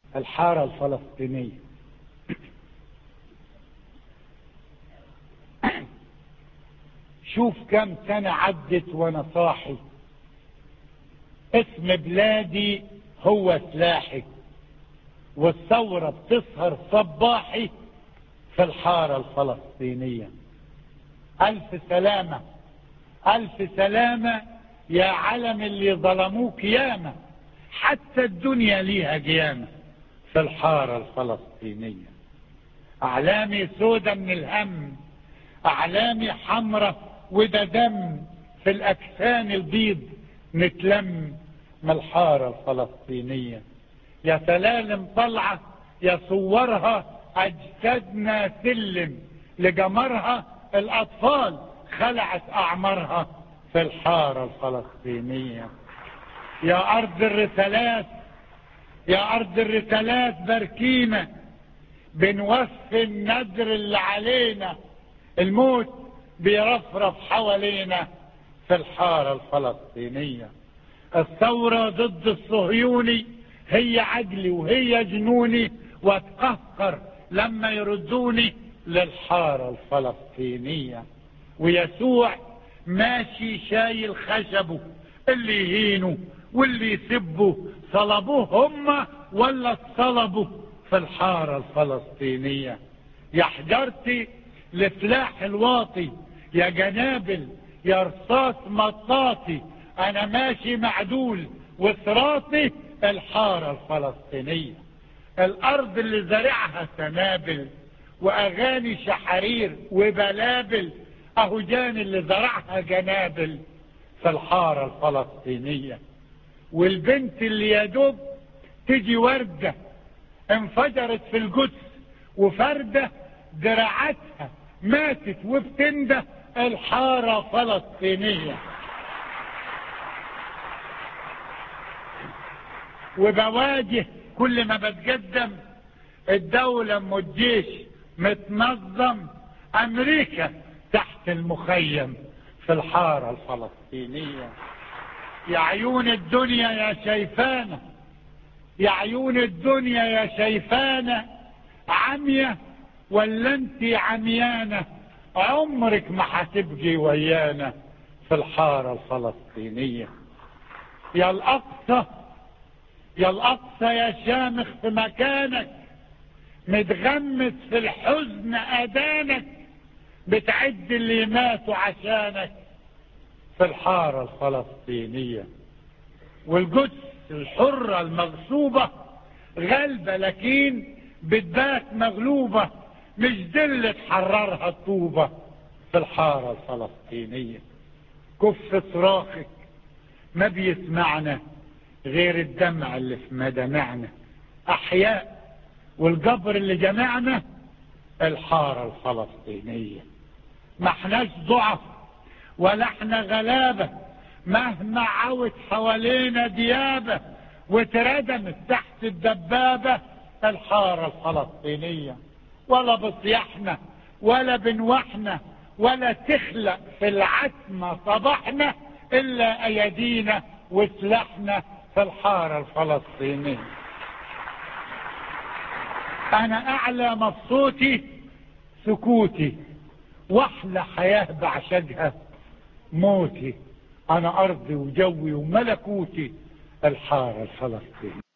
الحارة الفلسطينية. شوف كم سنة عدت وانا صاحي، اسم بلادي هو سلاحي، والثورة بتسهر صباحي في الحارة الفلسطينية. ألف سلامة ألف سلامة يا علم اللي ظلموك ياما، حتى الدنيا ليها قيامة في الحارة الفلسطينية. أعلامي سودة من الهم، أعلامي حمرة وده دم، في الأكفان البيض نتلم من الحارة الفلسطينية. يا سلالم طلعة يا صورها أجسادنا سلم، لجمرها الأطفال خلعت أعمارها في الحارة الفلسطينية. يا أرض الرسالات يا أرض الرسالات باركينا، بنوفي النذر اللي علينا، الموت بيرفرف حوالينا في الحارة الفلسطينية. الثورة ضد الصهيوني هي عجلي وهي جنوني، واتقهقر لما يردوني للحارة الفلسطينية. ويسوع ماشي شايل خشبه، اللي يهينه واللي يسبه صلبوه هم ولا اتصلبوا في الحارة الفلسطينية. يا حجرتي لسلاح الواطي، يا جنابل يا رصاص مطاطي، انا ماشي معدول وصراطي الحارة الفلسطينية. الارض اللي زرعها سنابل واغاني شحرير وبلابل، اهو جان اللي زرعها جنابل في الحارة الفلسطينية. والبنت اللي يدوب تجي وردة انفجرت في القدس وفردة دراعتها ماتت وبتنده الحارة فلسطينية. وبواجه كل ما بتقدم الدولة ام الجيش متنظم، امريكا تحت المخيم في الحارة الفلسطينية. يا عيون الدنيا يا شايفانا، يا عيون الدنيا يا شايفانا، عمية ولا انتي عميانة، عمرك ما هتبقي ويانا في الحارة الفلسطينية. يا الأقصى يا الأقصى يا شامخ في مكانك، متغمس في الحزن أدانك، بتعد اللي ماتوا عشانك في الحارة الفلسطينية. والقدس الحرة المغصوبة غالبة لكن بتبات مغلوبة، مش دي اللي تحررها الطوبة في الحارة الفلسطينية. كف صراخك ما بيسمعنا غير الدمع اللي في مدامعنا، احياء والقبر اللي جمعنا الحارة الفلسطينية. ما احناش ضعف ولا احنا غلابة، مهما عوت حوالينا ديابة واتردمت تحت الدبابة الحارة الفلسطينية. ولا بصياحنا ولا بنوحنا ولا تخلق في العتمة صباحنا الا ايادينا وسلاحنا في الحارة الفلسطينية. انا اعلى مبسوطي سكوتي، واحلى حياة بعشقها موتي، انا ارضي وجوي وملكوتي الحارة الفلسطينية.